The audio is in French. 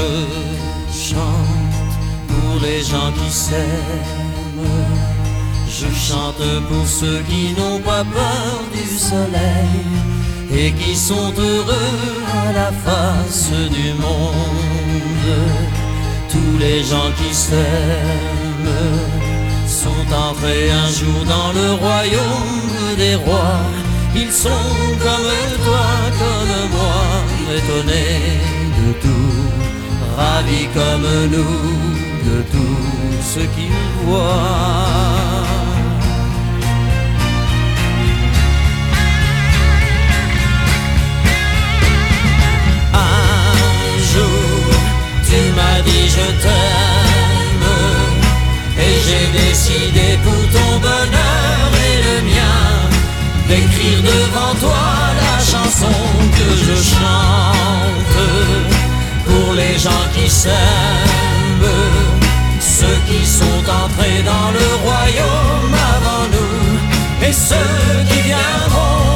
je chante pour les gens qui s'aiment. Je chante pour ceux qui n'ont pas peur du soleil et qui sont heureux à la face du monde. Tous les gens qui s'aiment sont entrés un jour dans le royaume des rois. Ils sont comme toi, comme moi, étonnés de tout, ravis comme nous de tout ce qu'ils voient. Un jour, tu m'as dit je t'aime, et j'ai décidé pour ton bonheur et le mien d'écrire devant toi la chanson que je chante pour les gens qui s'aiment, ceux qui sont entrés dans le royaume avant nous et ceux qui viendront